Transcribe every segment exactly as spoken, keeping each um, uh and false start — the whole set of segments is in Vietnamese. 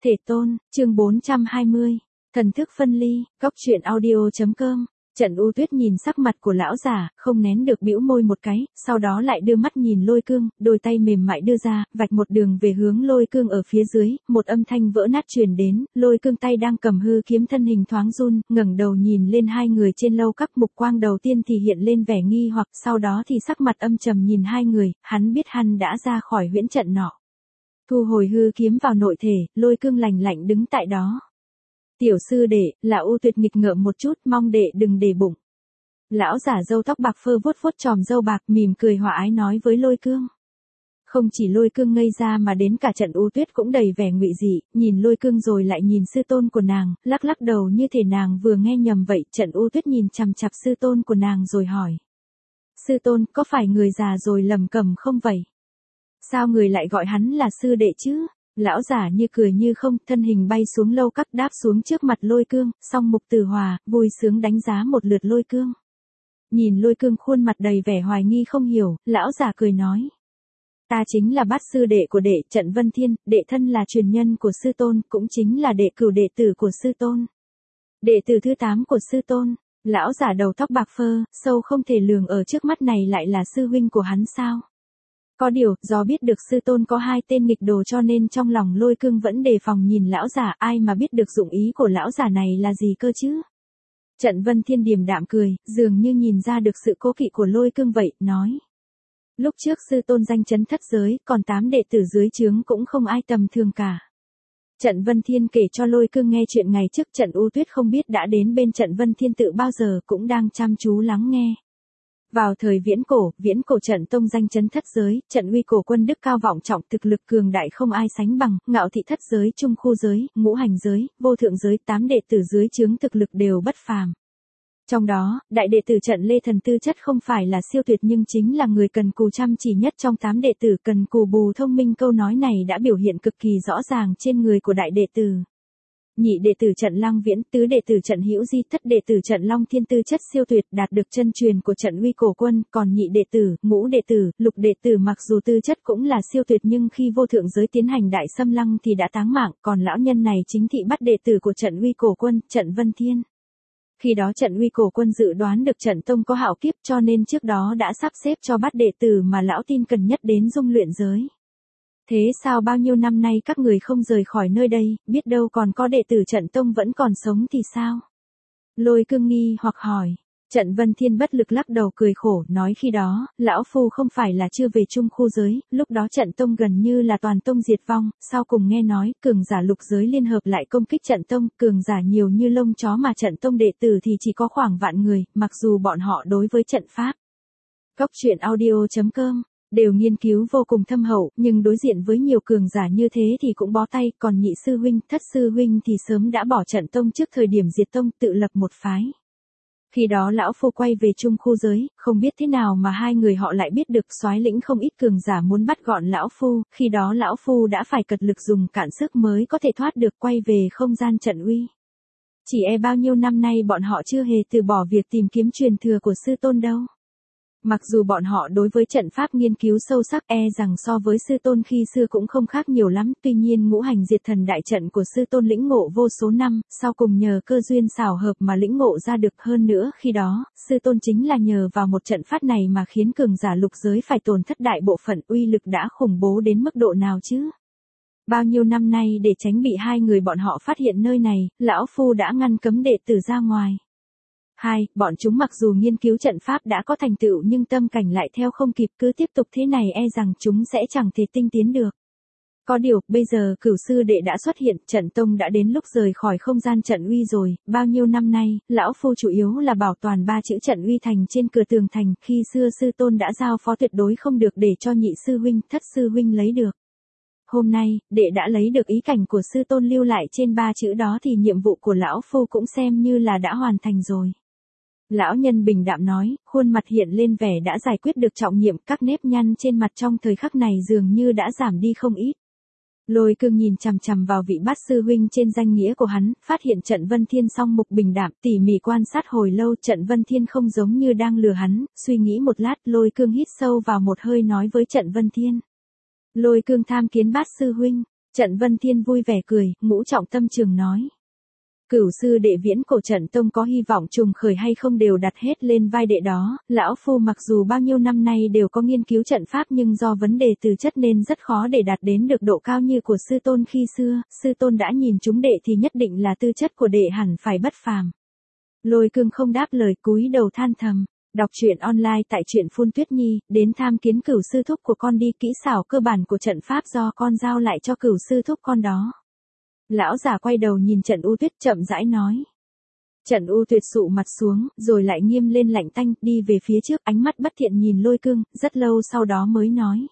Thể tôn, chương bốn trăm hai mươi. Thần thức phân ly, góc truyện audio chấm com. Trận U Tuyết nhìn sắc mặt của lão giả, không nén được bĩu môi một cái, sau đó lại đưa mắt nhìn Lôi Cương, đôi tay mềm mại đưa ra, vạch một đường về hướng Lôi Cương ở phía dưới, một âm thanh vỡ nát truyền đến, Lôi Cương tay đang cầm hư kiếm thân hình thoáng run, ngẩng đầu nhìn lên hai người trên lâu các mục quang đầu tiên thì hiện lên vẻ nghi hoặc, sau đó thì sắc mặt âm trầm nhìn hai người, hắn biết hắn đã ra khỏi huyễn trận nọ. Thu hồi hư kiếm vào nội thể, Lôi Cương lạnh lạnh đứng tại đó. Tiểu sư đệ, là U Tuyệt nghịch ngợm một chút, mong đệ đừng để bụng. Lão giả râu tóc bạc phơ vuốt vuốt tròm râu bạc, mỉm cười hòa ái nói với Lôi Cương. Không chỉ Lôi Cương ngây ra mà đến cả trận U Tuyết cũng đầy vẻ ngụy dị, nhìn Lôi Cương rồi lại nhìn sư tôn của nàng, lắc lắc đầu như thể nàng vừa nghe nhầm vậy. Trận U Tuyết nhìn chằm chằm sư tôn của nàng rồi hỏi. Sư tôn, có phải người già rồi lầm cầm không vậy? Sao người lại gọi hắn là sư đệ chứ? Lão giả như cười như không, thân hình bay xuống lâu các đáp xuống trước mặt Lôi Cương, song mục Tử Hòa, vui sướng đánh giá một lượt Lôi Cương. Nhìn Lôi Cương khuôn mặt đầy vẻ hoài nghi không hiểu, lão giả cười nói. Ta chính là bát sư đệ của đệ, Trận Vân Thiên, đệ thân là truyền nhân của sư tôn, cũng chính là đệ cửu đệ tử của sư tôn. Đệ tử thứ tám của sư tôn, lão giả đầu tóc bạc phơ, sâu không thể lường ở trước mắt này lại là sư huynh của hắn sao? Có điều, do biết được sư tôn có hai tên nghịch đồ cho nên trong lòng Lôi Cương vẫn đề phòng nhìn lão giả, ai mà biết được dụng ý của lão giả này là gì cơ chứ. Trận Vân Thiên điềm đạm cười, dường như nhìn ra được sự cố kỵ của Lôi Cương vậy, nói. Lúc trước sư tôn danh chấn thất giới, còn tám đệ tử dưới trướng cũng không ai tầm thường cả. Trận Vân Thiên kể cho Lôi Cương nghe chuyện ngày trước trận U Tuyết không biết đã đến bên trận Vân Thiên tự bao giờ, cũng đang chăm chú lắng nghe. Vào thời viễn cổ, viễn cổ trận tông danh chấn thất giới, trận uy cổ quân đức cao vọng trọng, thực lực cường đại không ai sánh bằng, ngạo thị thất giới, trung khu giới, ngũ hành giới, vô thượng giới, tám đệ tử dưới trướng thực lực đều bất phàm. Trong đó, đại đệ tử trận Lê Thần tư chất không phải là siêu tuyệt nhưng chính là người cần cù chăm chỉ nhất trong tám đệ tử, cần cù bù thông minh. Câu nói này đã biểu hiện cực kỳ rõ ràng trên người của đại đệ tử. Nhị đệ tử trận Lăng Viễn, tứ đệ tử trận Hữu Di, thất đệ tử trận Long Thiên tư chất siêu tuyệt, đạt được chân truyền của trận uy cổ quân, còn nhị đệ tử, ngũ đệ tử, lục đệ tử mặc dù tư chất cũng là siêu tuyệt nhưng khi vô thượng giới tiến hành đại xâm lăng thì đã táng mạng, còn lão nhân này chính thị bắt đệ tử của trận uy cổ quân, trận Vân Thiên. Khi đó trận uy cổ quân dự đoán được trận tông có hạo kiếp cho nên trước đó đã sắp xếp cho bắt đệ tử mà lão tin cần nhất đến dung luyện giới. Thế sao bao nhiêu năm nay các người không rời khỏi nơi đây, biết đâu còn có đệ tử trận tông vẫn còn sống thì sao? Lôi Cương nghi hoặc hỏi. Trận Vân Thiên bất lực lắc đầu cười khổ, nói khi đó, lão phu không phải là chưa về chung khu giới, lúc đó trận tông gần như là toàn tông diệt vong, sau cùng nghe nói, cường giả lục giới liên hợp lại công kích trận tông, cường giả nhiều như lông chó mà trận tông đệ tử thì chỉ có khoảng vạn người, mặc dù bọn họ đối với trận pháp. Góc truyện audio chấm com đều nghiên cứu vô cùng thâm hậu, nhưng đối diện với nhiều cường giả như thế thì cũng bó tay, còn nhị sư huynh, thất sư huynh thì sớm đã bỏ trận tông trước thời điểm diệt tông, tự lập một phái. Khi đó lão phu quay về chung khu giới, không biết thế nào mà hai người họ lại biết được soái lĩnh không ít cường giả muốn bắt gọn lão phu, khi đó lão phu đã phải cật lực dùng cạn sức mới có thể thoát được quay về không gian trận uy. Chỉ e bao nhiêu năm nay bọn họ chưa hề từ bỏ việc tìm kiếm truyền thừa của sư tôn đâu. Mặc dù bọn họ đối với trận pháp nghiên cứu sâu sắc e rằng so với sư tôn khi xưa cũng không khác nhiều lắm, tuy nhiên ngũ hành diệt thần đại trận của sư tôn lĩnh ngộ vô số năm, sau cùng nhờ cơ duyên xảo hợp mà lĩnh ngộ ra được. Hơn nữa khi đó, sư tôn chính là nhờ vào một trận pháp này mà khiến cường giả lục giới phải tổn thất đại bộ phận, uy lực đã khủng bố đến mức độ nào chứ? Bao nhiêu năm nay để tránh bị hai người bọn họ phát hiện nơi này, lão phu đã ngăn cấm đệ tử ra ngoài. Hai, bọn chúng mặc dù nghiên cứu trận pháp đã có thành tựu nhưng tâm cảnh lại theo không kịp, cứ tiếp tục thế này e rằng chúng sẽ chẳng thể tinh tiến được. Có điều, bây giờ cửu sư đệ đã xuất hiện, trận tông đã đến lúc rời khỏi không gian trận uy rồi, bao nhiêu năm nay, lão phu chủ yếu là bảo toàn ba chữ trận uy thành trên cửa tường thành, khi xưa sư tôn đã giao phó tuyệt đối không được để cho nhị sư huynh, thất sư huynh lấy được. Hôm nay, đệ đã lấy được ý cảnh của sư tôn lưu lại trên ba chữ đó thì nhiệm vụ của lão phu cũng xem như là đã hoàn thành rồi. Lão nhân bình đạm nói, khuôn mặt hiện lên vẻ đã giải quyết được trọng nhiệm, các nếp nhăn trên mặt trong thời khắc này dường như đã giảm đi không ít. Lôi Cương nhìn chằm chằm vào vị bát sư huynh trên danh nghĩa của hắn, phát hiện trận Vân Thiên song mục bình đạm, tỉ mỉ quan sát hồi lâu, trận Vân Thiên không giống như đang lừa hắn, suy nghĩ một lát, Lôi Cương hít sâu vào một hơi nói với trận Vân Thiên. Lôi Cương tham kiến bát sư huynh. Trận Vân Thiên vui vẻ cười, Ngũ Trọng Tâm Trường nói. Cửu sư đệ viễn cổ trận tông có hy vọng trùng khởi hay không đều đặt hết lên vai đệ đó, lão phu mặc dù bao nhiêu năm nay đều có nghiên cứu trận pháp nhưng do vấn đề từ chất nên rất khó để đạt đến được độ cao như của sư tôn khi xưa, sư tôn đã nhìn chúng đệ thì nhất định là tư chất của đệ hẳn phải bất phàm. Lôi Cương không đáp lời cúi đầu than thầm. Đọc truyện online tại truyện Phun Tuyết Nhi, đến tham kiến cửu sư thúc của con đi, kỹ xảo cơ bản của trận pháp do con giao lại cho cửu sư thúc con đó. Lão già quay đầu nhìn Trận U Tuyết chậm rãi nói. Trận U Tuyệt sụ mặt xuống, rồi lại nghiêm lên lạnh tanh, đi về phía trước, ánh mắt bất thiện nhìn Lôi Cương, rất lâu sau đó mới nói.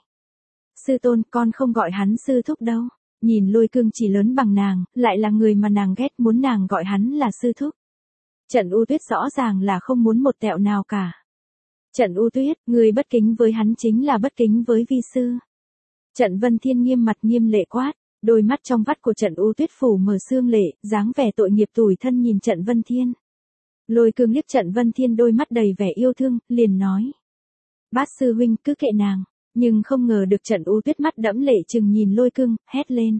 Sư tôn, con không gọi hắn sư thúc đâu. Nhìn Lôi Cương chỉ lớn bằng nàng, lại là người mà nàng ghét, muốn nàng gọi hắn là sư thúc. Trận U Tuyết rõ ràng là không muốn một tẹo nào cả. Trận U Tuyết, người bất kính với hắn chính là bất kính với vi sư. Trận Vân Thiên nghiêm mặt nghiêm lệ quát, đôi mắt trong vắt của Trận U Tuyết phủ mở sương lệ, dáng vẻ tội nghiệp tủi thân nhìn Trận Vân Thiên. Lôi Cương liếc Trận Vân Thiên đôi mắt đầy vẻ yêu thương, liền nói. Bát sư huynh cứ kệ nàng, nhưng không ngờ được Trận U Tuyết mắt đẫm lệ chừng nhìn Lôi Cương, hét lên.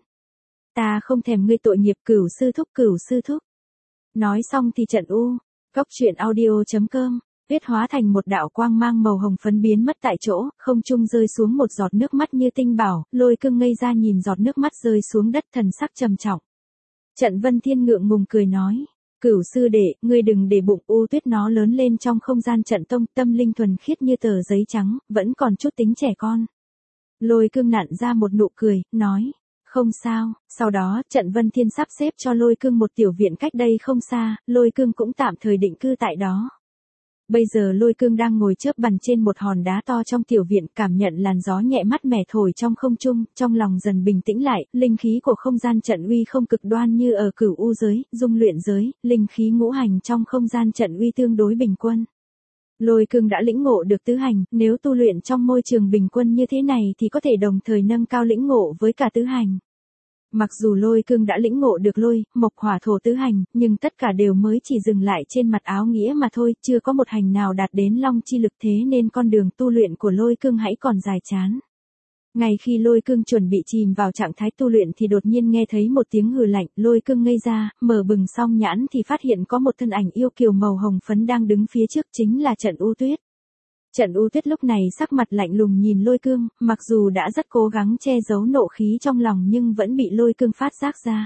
Ta không thèm ngươi tội nghiệp, cửu sư thúc cửu sư thúc. Nói xong thì Trận U, góc truyện audio chấm com, Tuyết hóa thành một đạo quang mang màu hồng phấn biến mất tại chỗ, không trung rơi xuống một giọt nước mắt như tinh bảo, Lôi Cương ngây ra nhìn giọt nước mắt rơi xuống đất, thần sắc trầm trọng. Trận Vân Thiên ngượng ngùng cười nói, cửu sư đệ, ngươi đừng để bụng U Tuyết nó lớn lên trong không gian trận tông, tâm linh thuần khiết như tờ giấy trắng, vẫn còn chút tính trẻ con. Lôi Cương nặn ra một nụ cười, nói. Không sao, sau đó, Trận Vân Thiên sắp xếp cho Lôi Cương một tiểu viện cách đây không xa, Lôi Cương cũng tạm thời định cư tại đó. Bây giờ Lôi Cương đang ngồi chớp bàn trên một hòn đá to trong tiểu viện, cảm nhận làn gió nhẹ mát mẻ thổi trong không trung, trong lòng dần bình tĩnh lại, linh khí của không gian trận uy không cực đoan như ở Cửu U giới, dung luyện giới, linh khí ngũ hành trong không gian trận uy tương đối bình quân. Lôi Cương đã lĩnh ngộ được tứ hành, nếu tu luyện trong môi trường bình quân như thế này thì có thể đồng thời nâng cao lĩnh ngộ với cả tứ hành. Mặc dù Lôi Cương đã lĩnh ngộ được lôi, mộc hỏa thổ tứ hành, nhưng tất cả đều mới chỉ dừng lại trên mặt áo nghĩa mà thôi, chưa có một hành nào đạt đến long chi lực, thế nên con đường tu luyện của Lôi Cương hãy còn dài chán. Ngay khi Lôi Cương chuẩn bị chìm vào trạng thái tu luyện thì đột nhiên nghe thấy một tiếng hừ lạnh, Lôi Cương ngây ra, mở bừng song nhãn thì phát hiện có một thân ảnh yêu kiều màu hồng phấn đang đứng phía trước, chính là Trận U Tuyết. Trận U Tuyết lúc này sắc mặt lạnh lùng nhìn Lôi Cương, mặc dù đã rất cố gắng che giấu nộ khí trong lòng nhưng vẫn bị Lôi Cương phát giác ra.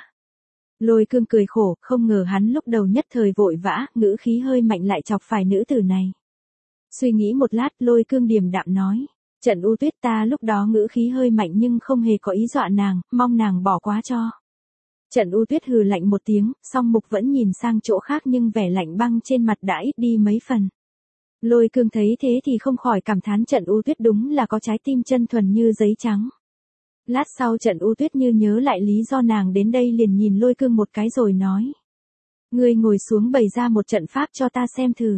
Lôi Cương cười khổ, không ngờ hắn lúc đầu nhất thời vội vã, ngữ khí hơi mạnh lại chọc phải nữ tử này. Suy nghĩ một lát, Lôi Cương điềm đạm nói. Trận U Tuyết, ta lúc đó ngữ khí hơi mạnh nhưng không hề có ý dọa nàng, mong nàng bỏ qua cho. Trận U Tuyết hừ lạnh một tiếng, song mục vẫn nhìn sang chỗ khác nhưng vẻ lạnh băng trên mặt đã ít đi mấy phần. Lôi Cương thấy thế thì không khỏi cảm thán Trận U Tuyết đúng là có trái tim chân thuần như giấy trắng. Lát sau Trận U Tuyết như nhớ lại lý do nàng đến đây liền nhìn Lôi Cương một cái rồi nói. Ngươi ngồi xuống bày ra một trận pháp cho ta xem thử.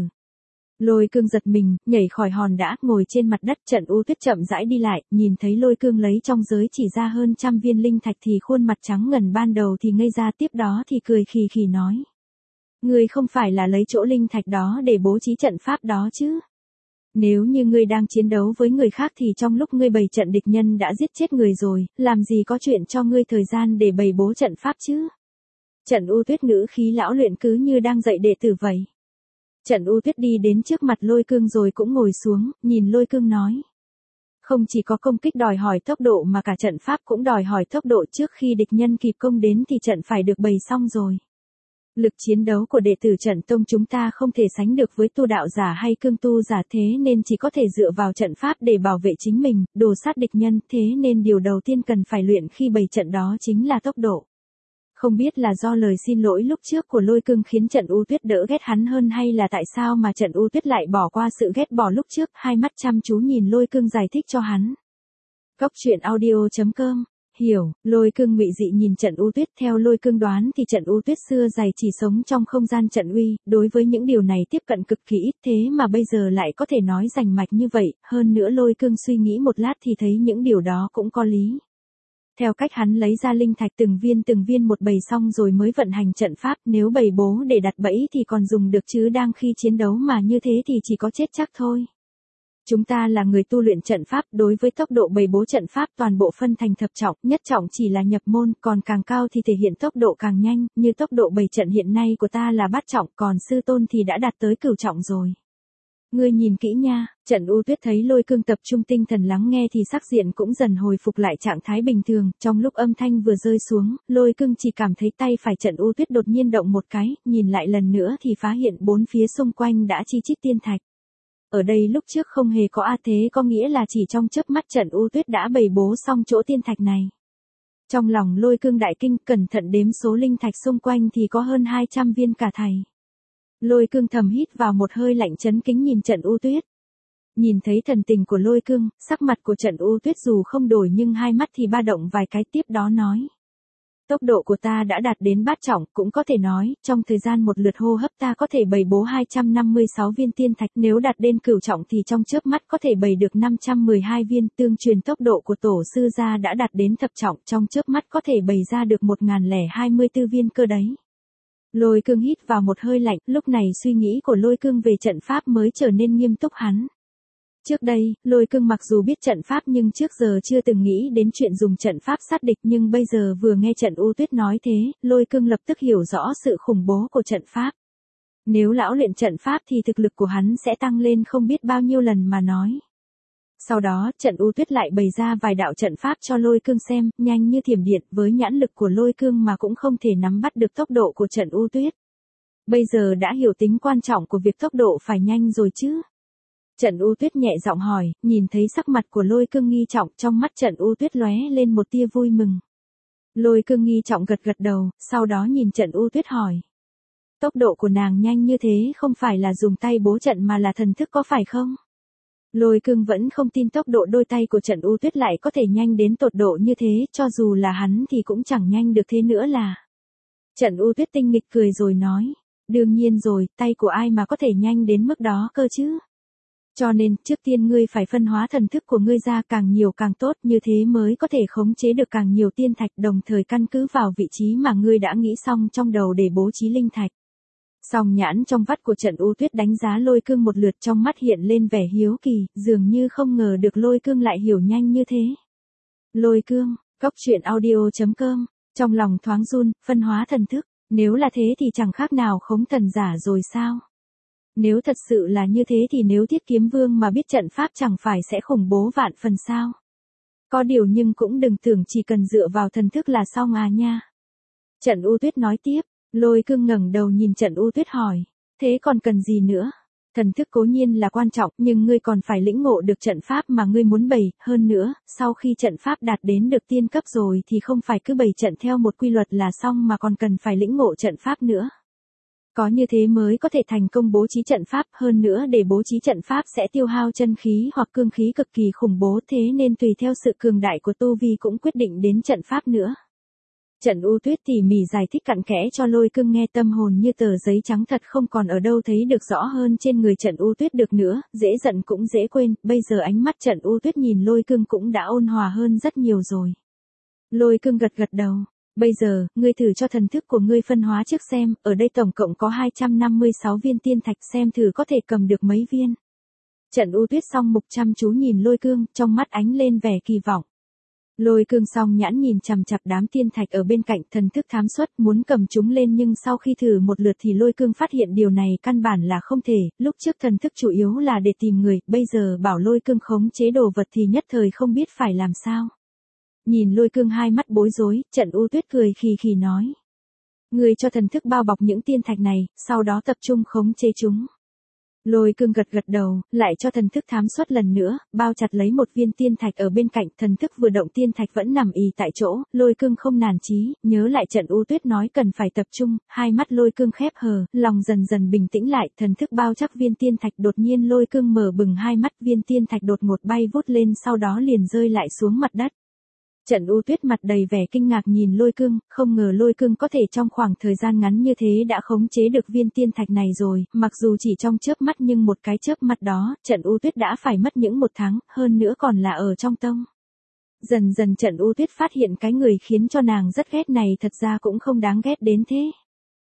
Lôi Cương giật mình, nhảy khỏi hòn đá, ngồi trên mặt đất. Trận U Tuyết chậm rãi đi lại, nhìn thấy Lôi Cương lấy trong giới chỉ ra hơn trăm viên linh thạch thì khuôn mặt trắng ngần ban đầu thì ngây ra, tiếp đó thì cười khì khì nói. Ngươi không phải là lấy chỗ linh thạch đó để bố trí trận pháp đó chứ? Nếu như ngươi đang chiến đấu với người khác thì trong lúc ngươi bày trận địch nhân đã giết chết người rồi, làm gì có chuyện cho ngươi thời gian để bày bố trận pháp chứ? Trận U Tuyết ngữ khí lão luyện cứ như đang dạy đệ tử vậy. Trận U Tuyết đi đến trước mặt Lôi Cương rồi cũng ngồi xuống, nhìn Lôi Cương nói. Không chỉ có công kích đòi hỏi tốc độ mà cả trận pháp cũng đòi hỏi tốc độ, trước khi địch nhân kịp công đến thì trận phải được bày xong rồi. Lực chiến đấu của đệ tử Trận Tông chúng ta không thể sánh được với tu đạo giả hay cương tu giả, thế nên chỉ có thể dựa vào trận pháp để bảo vệ chính mình, đồ sát địch nhân, thế nên điều đầu tiên cần phải luyện khi bày trận đó chính là tốc độ. Không biết là do lời xin lỗi lúc trước của Lôi Cương khiến Trận U Tuyết đỡ ghét hắn hơn hay là tại sao mà Trận U Tuyết lại bỏ qua sự ghét bỏ lúc trước, hai mắt chăm chú nhìn Lôi Cương giải thích cho hắn. Góc truyện audio chấm com. Hiểu, Lôi Cương ngụy dị nhìn Trận U Tuyết, theo Lôi Cương đoán thì Trận U Tuyết xưa dày chỉ sống trong không gian trận uy, đối với những điều này tiếp cận cực kỳ ít, thế mà bây giờ lại có thể nói rành mạch như vậy, hơn nữa Lôi Cương suy nghĩ một lát thì thấy những điều đó cũng có lý. Theo cách hắn lấy ra linh thạch từng viên từng viên một bày xong rồi mới vận hành trận pháp, nếu bày bố để đặt bẫy thì còn dùng được chứ đang khi chiến đấu mà như thế thì chỉ có chết chắc thôi. Chúng ta là người tu luyện trận pháp, đối với tốc độ bày bố trận pháp toàn bộ phân thành thập trọng, nhất trọng chỉ là nhập môn, còn càng cao thì thể hiện tốc độ càng nhanh, như tốc độ bày trận hiện nay của ta là bát trọng, còn sư tôn thì đã đạt tới cửu trọng rồi. Ngươi nhìn kỹ nha. Trận U Tuyết thấy Lôi Cương tập trung tinh thần lắng nghe thì sắc diện cũng dần hồi phục lại trạng thái bình thường, trong lúc âm thanh vừa rơi xuống, Lôi Cương chỉ cảm thấy tay phải Trận U Tuyết đột nhiên động một cái, nhìn lại lần nữa thì phát hiện bốn phía xung quanh đã chi chít tiên thạch. Ở đây lúc trước không hề có a thế có nghĩa là chỉ trong chớp mắt Trận U Tuyết đã bày bố xong chỗ tiên thạch này. Trong lòng Lôi Cương đại kinh, cẩn thận đếm số linh thạch xung quanh thì có hơn hai trăm viên cả thầy. Lôi Cương thầm hít vào một hơi lạnh chấn kính nhìn Trận U Tuyết. Nhìn thấy thần tình của Lôi Cương, sắc mặt của Trận U Tuyết dù không đổi nhưng hai mắt thì ba động vài cái, tiếp đó nói. Tốc độ của ta đã đạt đến bát trọng, cũng có thể nói, trong thời gian một lượt hô hấp ta có thể bày bố hai trăm năm mươi sáu viên tiên thạch, nếu đạt đến cửu trọng thì trong chớp mắt có thể bày được năm trăm mười hai viên, tương truyền tốc độ của tổ sư gia đã đạt đến thập trọng, trong chớp mắt có thể bày ra được một nghìn lẻ hai mươi tư viên cơ đấy. Lôi Cương hít vào một hơi lạnh, lúc này suy nghĩ của Lôi Cương về trận pháp mới trở nên nghiêm túc hắn. Trước đây, Lôi Cương mặc dù biết trận pháp nhưng trước giờ chưa từng nghĩ đến chuyện dùng trận pháp sát địch, nhưng bây giờ vừa nghe Trận U Tuyết nói thế, Lôi Cương lập tức hiểu rõ sự khủng bố của trận pháp. Nếu lão luyện trận pháp thì thực lực của hắn sẽ tăng lên không biết bao nhiêu lần mà nói. Sau đó, Trận U Tuyết lại bày ra vài đạo trận pháp cho Lôi Cương xem, nhanh như thiểm điện, với nhãn lực của Lôi Cương mà cũng không thể nắm bắt được tốc độ của Trận U Tuyết. Bây giờ đã hiểu tính quan trọng của việc tốc độ phải nhanh rồi chứ. Trận U Tuyết nhẹ giọng hỏi, nhìn thấy sắc mặt của Lôi Cương nghi trọng, trong mắt Trận U Tuyết lóe lên một tia vui mừng. Lôi Cương nghi trọng gật gật đầu, sau đó nhìn Trận U Tuyết hỏi. Tốc độ của nàng nhanh như thế không phải là dùng tay bố trận mà là thần thức có phải không? Lôi Cương vẫn không tin tốc độ đôi tay của Trận U Tuyết lại có thể nhanh đến tột độ như thế, cho dù là hắn thì cũng chẳng nhanh được thế nữa là. Trận U Tuyết tinh nghịch cười rồi nói, đương nhiên rồi, tay của ai mà có thể nhanh đến mức đó cơ chứ? Cho nên, trước tiên ngươi phải phân hóa thần thức của ngươi ra càng nhiều càng tốt, như thế mới có thể khống chế được càng nhiều tiên thạch, đồng thời căn cứ vào vị trí mà ngươi đã nghĩ xong trong đầu để bố trí linh thạch. Song nhãn trong vắt của Trận U Tuyết đánh giá Lôi Cương một lượt, trong mắt hiện lên vẻ hiếu kỳ, dường như không ngờ được Lôi Cương lại hiểu nhanh như thế. Lôi Cương, Cốc Truyện Audio chấm com, trong lòng thoáng run, phân hóa thần thức, nếu là thế thì chẳng khác nào khống thần giả rồi sao? Nếu thật sự là như thế thì nếu Thiết Kiếm Vương mà biết trận pháp chẳng phải sẽ khủng bố vạn phần sao? Có điều nhưng cũng đừng tưởng chỉ cần dựa vào thần thức là xong à nha. Trận U Tuyết nói tiếp, Lôi Cương ngẩng đầu nhìn Trận U Tuyết hỏi, thế còn cần gì nữa? Thần thức cố nhiên là quan trọng, nhưng ngươi còn phải lĩnh ngộ được trận pháp mà ngươi muốn bày, hơn nữa, sau khi trận pháp đạt đến được tiên cấp rồi thì không phải cứ bày trận theo một quy luật là xong mà còn cần phải lĩnh ngộ trận pháp nữa. Có như thế mới có thể thành công bố trí trận pháp, hơn nữa để bố trí trận pháp sẽ tiêu hao chân khí hoặc cương khí cực kỳ khủng bố, thế nên tùy theo sự cường đại của tu vi cũng quyết định đến trận pháp nữa. Trận U Tuyết tỉ mỉ giải thích cặn kẽ cho Lôi Cương nghe, tâm hồn như tờ giấy trắng thật không còn ở đâu thấy được rõ hơn trên người Trận U Tuyết được nữa, dễ giận cũng dễ quên, bây giờ ánh mắt Trận U Tuyết nhìn Lôi Cương cũng đã ôn hòa hơn rất nhiều rồi. Lôi Cương gật gật đầu. Bây giờ, ngươi thử cho thần thức của ngươi phân hóa trước xem, ở đây tổng cộng có hai trăm năm mươi sáu viên tiên thạch, xem thử có thể cầm được mấy viên. Trận U Tuyết song mục chăm chú nhìn Lôi Cương, trong mắt ánh lên vẻ kỳ vọng. Lôi Cương song nhãn nhìn chằm chằm đám tiên thạch ở bên cạnh, thần thức thám xuất muốn cầm chúng lên, nhưng sau khi thử một lượt thì Lôi Cương phát hiện điều này căn bản là không thể, lúc trước thần thức chủ yếu là để tìm người, bây giờ bảo Lôi Cương khống chế đồ vật thì nhất thời không biết phải làm sao. Nhìn Lôi Cương hai mắt bối rối, Trận U Tuyết cười khì khì nói. Ngươi cho thần thức bao bọc những tiên thạch này, sau đó tập trung khống chế chúng. Lôi Cương gật gật đầu, lại cho thần thức thám xuất lần nữa, bao chặt lấy một viên tiên thạch ở bên cạnh, thần thức vừa động tiên thạch vẫn nằm ì tại chỗ, Lôi Cương không nản chí, nhớ lại Trận U Tuyết nói cần phải tập trung, hai mắt Lôi Cương khép hờ, lòng dần dần bình tĩnh lại, thần thức bao chắc viên tiên thạch, đột nhiên Lôi Cương mở bừng hai mắt, viên tiên thạch đột ngột bay vút lên, sau đó liền rơi lại xuống mặt đất. Trận U Tuyết mặt đầy vẻ kinh ngạc nhìn Lôi Cương, không ngờ Lôi Cương có thể trong khoảng thời gian ngắn như thế đã khống chế được viên tiên thạch này rồi, mặc dù chỉ trong chớp mắt nhưng một cái chớp mắt đó, Trận U Tuyết đã phải mất những một tháng, hơn nữa còn là ở trong tông. Dần dần Trận U Tuyết phát hiện cái người khiến cho nàng rất ghét này thật ra cũng không đáng ghét đến thế.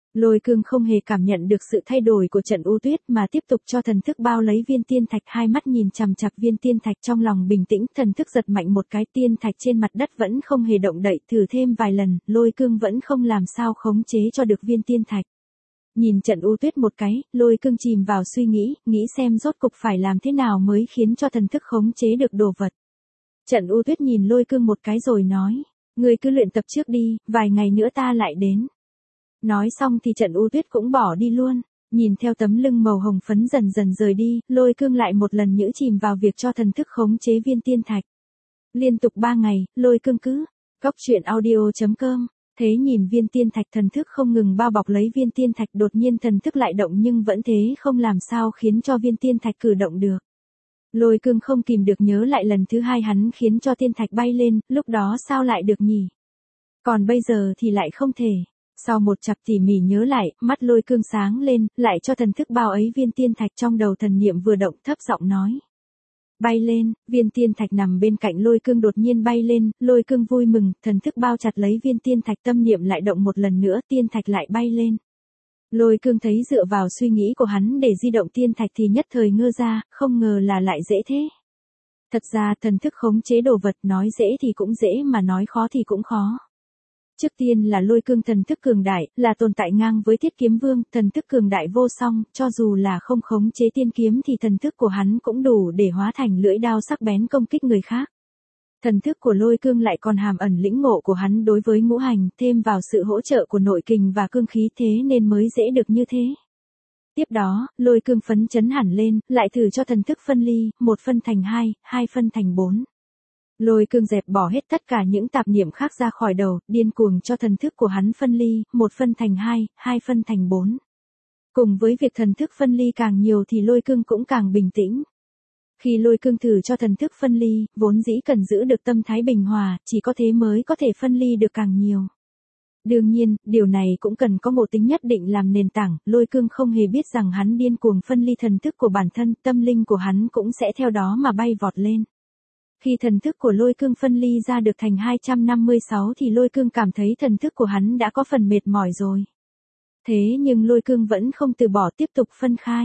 Lôi cương không hề cảm nhận được sự thay đổi của Trận U Tuyết mà tiếp tục cho thần thức bao lấy viên tiên thạch, hai mắt nhìn chằm chằm viên tiên thạch trong lòng bình tĩnh, thần thức giật mạnh một cái, tiên thạch trên mặt đất vẫn không hề động đậy, thử thêm vài lần, lôi cương vẫn không làm sao khống chế cho được viên tiên thạch. Nhìn Trận U Tuyết một cái, lôi cương chìm vào suy nghĩ, nghĩ xem rốt cục phải làm thế nào mới khiến cho thần thức khống chế được đồ vật. Trận U Tuyết nhìn lôi cương một cái rồi nói, ngươi cứ luyện tập trước đi, vài ngày nữa ta lại đến. Nói xong thì Trận U Tuyết cũng bỏ đi luôn, nhìn theo tấm lưng màu hồng phấn dần dần rời đi, lôi cương lại một lần nữa chìm vào việc cho thần thức khống chế viên tiên thạch. Liên tục ba ngày, lôi cương cứ, góc truyện audio chấm com, thế nhìn viên tiên thạch thần thức không ngừng bao bọc lấy viên tiên thạch, đột nhiên thần thức lại động nhưng vẫn thế không làm sao khiến cho viên tiên thạch cử động được. Lôi cương không kìm được nhớ lại lần thứ hai hắn khiến cho tiên thạch bay lên, lúc đó sao lại được nhỉ? Còn bây giờ thì lại không thể. Sau một chặp tỉ mỉ nhớ lại, mắt lôi cương sáng lên, lại cho thần thức bao ấy viên tiên thạch, trong đầu thần niệm vừa động, thấp giọng nói. Bay lên, viên tiên thạch nằm bên cạnh lôi cương đột nhiên bay lên, lôi cương vui mừng, thần thức bao chặt lấy viên tiên thạch, tâm niệm lại động một lần nữa, tiên thạch lại bay lên. Lôi cương thấy dựa vào suy nghĩ của hắn để di động tiên thạch thì nhất thời ngơ ra, không ngờ là lại dễ thế. Thật ra thần thức khống chế đồ vật, nói dễ thì cũng dễ mà nói khó thì cũng khó. Trước tiên là lôi cương thần thức cường đại, là tồn tại ngang với Thiết Kiếm Vương, thần thức cường đại vô song, cho dù là không khống chế tiên kiếm thì thần thức của hắn cũng đủ để hóa thành lưỡi đao sắc bén công kích người khác. Thần thức của lôi cương lại còn hàm ẩn lĩnh ngộ của hắn đối với ngũ hành, thêm vào sự hỗ trợ của nội kình và cương khí, thế nên mới dễ được như thế. Tiếp đó, lôi cương phấn chấn hẳn lên, lại thử cho thần thức phân ly, một phân thành hai, hai phân thành bốn. Lôi cương dẹp bỏ hết tất cả những tạp niệm khác ra khỏi đầu, điên cuồng cho thần thức của hắn phân ly, một phân thành hai, hai phân thành bốn. Cùng với việc thần thức phân ly càng nhiều thì lôi cương cũng càng bình tĩnh. Khi lôi cương thử cho thần thức phân ly, vốn dĩ cần giữ được tâm thái bình hòa, chỉ có thế mới có thể phân ly được càng nhiều. Đương nhiên, điều này cũng cần có một tính nhất định làm nền tảng, lôi cương không hề biết rằng hắn điên cuồng phân ly thần thức của bản thân, tâm linh của hắn cũng sẽ theo đó mà bay vọt lên. Khi thần thức của lôi cương phân ly ra được thành hai trăm năm mươi sáu thì lôi cương cảm thấy thần thức của hắn đã có phần mệt mỏi rồi. Thế nhưng lôi cương vẫn không từ bỏ, tiếp tục phân khai.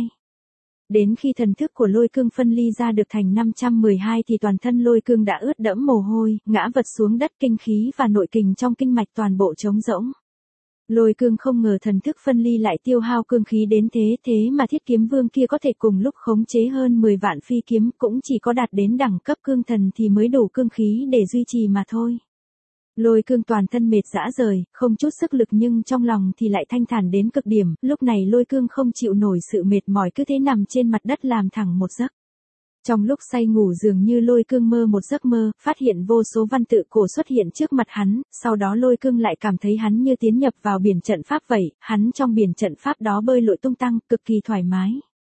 Đến khi thần thức của lôi cương phân ly ra được thành năm trăm mười hai thì toàn thân lôi cương đã ướt đẫm mồ hôi, ngã vật xuống đất, kinh khí và nội kình trong kinh mạch toàn bộ trống rỗng. Lôi cương không ngờ thần thức phân ly lại tiêu hao cương khí đến thế, thế mà Thiết Kiếm Vương kia có thể cùng lúc khống chế hơn mười vạn phi kiếm, cũng chỉ có đạt đến đẳng cấp cương thần thì mới đủ cương khí để duy trì mà thôi. Lôi cương toàn thân mệt rã rời, không chút sức lực nhưng trong lòng thì lại thanh thản đến cực điểm, lúc này lôi cương không chịu nổi sự mệt mỏi cứ thế nằm trên mặt đất làm thẳng một giấc. Trong lúc say ngủ dường như lôi cương mơ một giấc mơ, phát hiện vô số văn tự cổ xuất hiện trước mặt hắn, sau đó lôi cương lại cảm thấy hắn như tiến nhập vào biển trận pháp vậy, hắn trong biển trận pháp đó bơi lội tung tăng, cực kỳ thoải mái.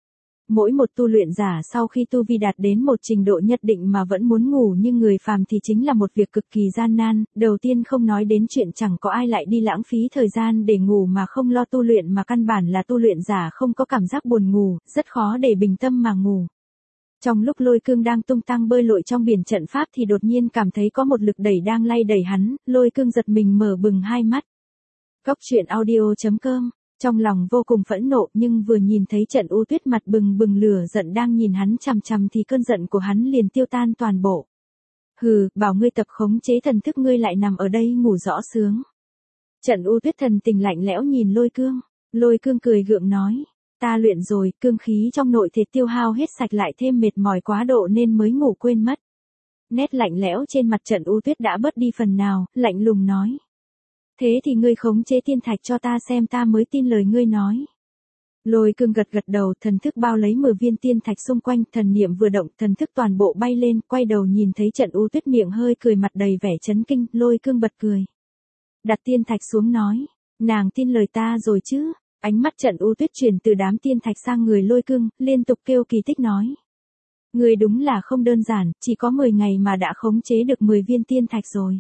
Mỗi một tu luyện giả sau khi tu vi đạt đến một trình độ nhất định mà vẫn muốn ngủ như người phàm thì chính là một việc cực kỳ gian nan, đầu tiên không nói đến chuyện chẳng có ai lại đi lãng phí thời gian để ngủ mà không lo tu luyện, mà căn bản là tu luyện giả không có cảm giác buồn ngủ, rất khó để bình tâm mà ngủ. Trong lúc lôi cương đang tung tăng bơi lội trong biển trận pháp thì đột nhiên cảm thấy có một lực đẩy đang lay đẩy hắn, lôi cương giật mình mở bừng hai mắt. Góc truyện audio chấm com, trong lòng vô cùng phẫn nộ nhưng vừa nhìn thấy Trận U Tuyết mặt bừng bừng lửa giận đang nhìn hắn chằm chằm thì cơn giận của hắn liền tiêu tan toàn bộ. Hừ, bảo ngươi tập khống chế thần thức ngươi lại nằm ở đây ngủ rõ sướng. Trận U Tuyết thần tình lạnh lẽo nhìn lôi cương, lôi cương cười gượng nói. Ta luyện rồi, cương khí trong nội thể tiêu hao hết sạch lại thêm mệt mỏi quá độ nên mới ngủ quên mất. Nét lạnh lẽo trên mặt Trận U Tuyết đã bớt đi phần nào, lạnh lùng nói. Thế thì ngươi khống chế tiên thạch cho ta xem ta mới tin lời ngươi nói. Lôi cương gật gật đầu, thần thức bao lấy mười viên tiên thạch xung quanh, thần niệm vừa động, thần thức toàn bộ bay lên, quay đầu nhìn thấy Trận U Tuyết miệng hơi cười, mặt đầy vẻ chấn kinh, lôi cương bật cười. Đặt tiên thạch xuống nói, nàng tin lời ta rồi chứ? Ánh mắt Trận U Tuyết chuyển từ đám tiên thạch sang người lôi cương, liên tục kêu kỳ tích nói. Người đúng là không đơn giản, chỉ có mười ngày mà đã khống chế được mười viên tiên thạch rồi.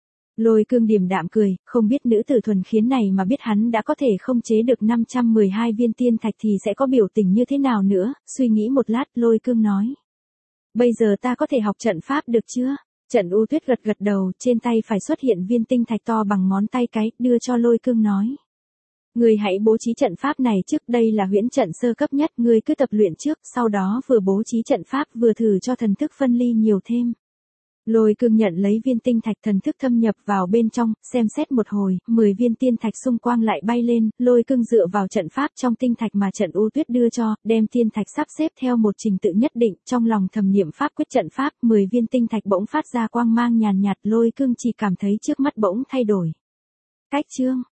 Lôi cương điềm đạm cười, không biết nữ tử thuần khiết này mà biết hắn đã có thể khống chế được năm trăm mười hai viên tiên thạch thì sẽ có biểu tình như thế nào nữa, suy nghĩ một lát lôi cương nói. Bây giờ ta có thể học trận pháp được chưa? Trận U Tuyết gật gật đầu, trên tay phải xuất hiện viên tinh thạch to bằng ngón tay cái, đưa cho lôi cương nói. Ngươi hãy bố trí trận pháp này trước, đây là huyễn trận sơ cấp nhất, ngươi cứ tập luyện trước, sau đó vừa bố trí trận pháp vừa thử cho thần thức phân ly nhiều thêm. Lôi Cương nhận lấy viên tinh thạch, thần thức thâm nhập vào bên trong, xem xét một hồi, mười viên tiên thạch xung quanh lại bay lên, Lôi Cương dựa vào trận pháp trong tinh thạch mà Trận U Tuyết đưa cho, đem tiên thạch sắp xếp theo một trình tự nhất định, trong lòng thầm niệm pháp quyết trận pháp, mười viên tinh thạch bỗng phát ra quang mang nhàn nhạt, Lôi Cương chỉ cảm thấy trước mắt bỗng thay đổi. Cách chương